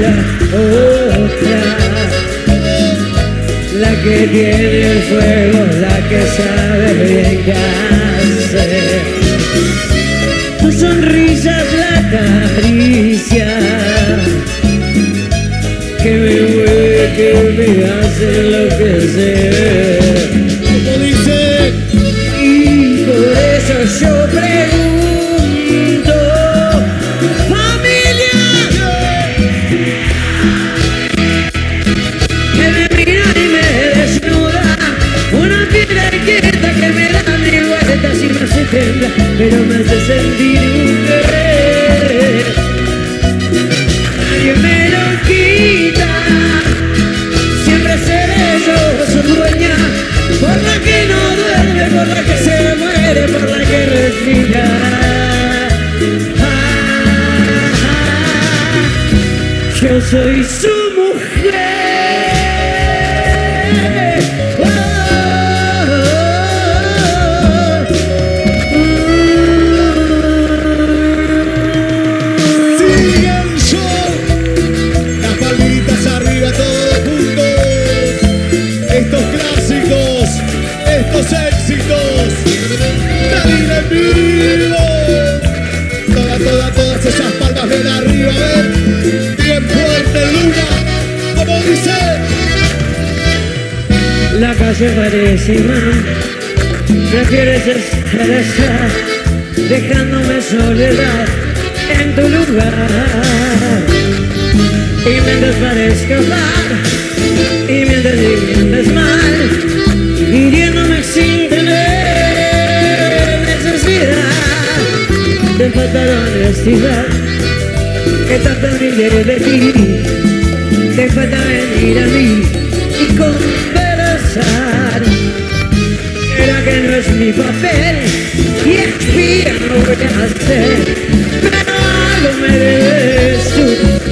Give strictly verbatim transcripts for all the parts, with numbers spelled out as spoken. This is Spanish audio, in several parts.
la otra, la que tiene el fuego, la que sabe bien qué hacer. Tu sonrisa es la caricia que me mueve, que me hace enloquecer. Como dice, Y por eso yo pregunto, familia, que me mira y me desnuda, una piedra quieta que me da mil vueltas y me hace temblar, pero me hace sentir un querer. Nadie me lo quita, siempre seré yo su dueña, por la que no duerme, por la que se muere, por la que respira. Ah, ah, yo soy su mujer. Oh, oh, oh. sigue el show. Las palmitas arriba todos juntos. Estos clásicos, estos éxitos. Nadie en vivo. Todas, todas, todas esas palmas ven arriba, ven. Bien fuerte, Luna. Como dice. La calle parece imán, prefieres estar allá, dejándome soledad en tu lugar. Y mientras parezca escapar, y mientras vives mal, hiriéndome sin tener necesidad, te falta la honestidad, que tanto brille de ti, te falta venir a mí y conversar. Será que no es mi papel y expiar lo voy a hacer, pero algo me debes tú.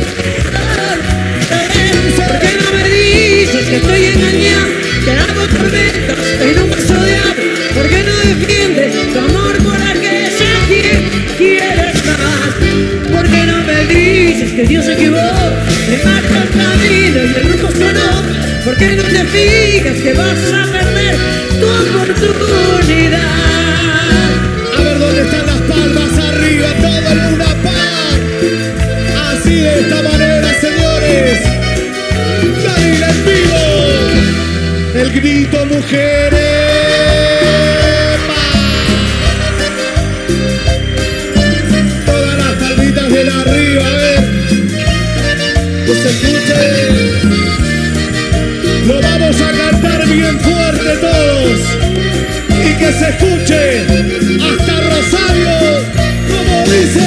¿Por qué no me dices que estoy engañado, que hago tormentas en un vaso de agua? ¿Por qué no defiendes tu amor por aquella quien quieres más? ¿Por qué no me dices que Dios se equivocó, te marca el camino y el rumbo sonó? ¿Por qué no te fijas que vas a perder tu oportunidad? A ver dónde están las palmas arriba, todo en una paz. Así de esta manera, señores. Nadie en vivo. El grito, mujeres. Todas las palmitas bien arriba, a ver. Que se escuche. Lo vamos a cantar bien fuerte todos. Y que se escuche hasta Rosario, como dice.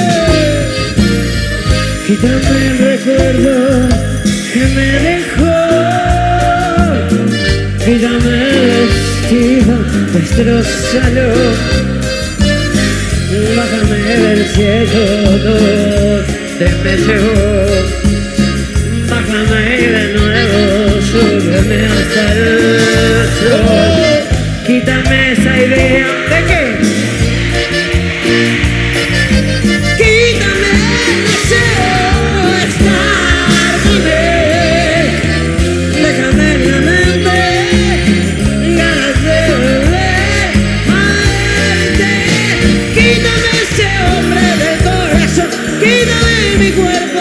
Quítame el recuerdo que me dejó, quítame el vestido, destrozalo, bájame del cielo donde me llevó, bájame de nuevo, súbeme hasta el sol, quítame esa idea de que quítame mi cuerpo.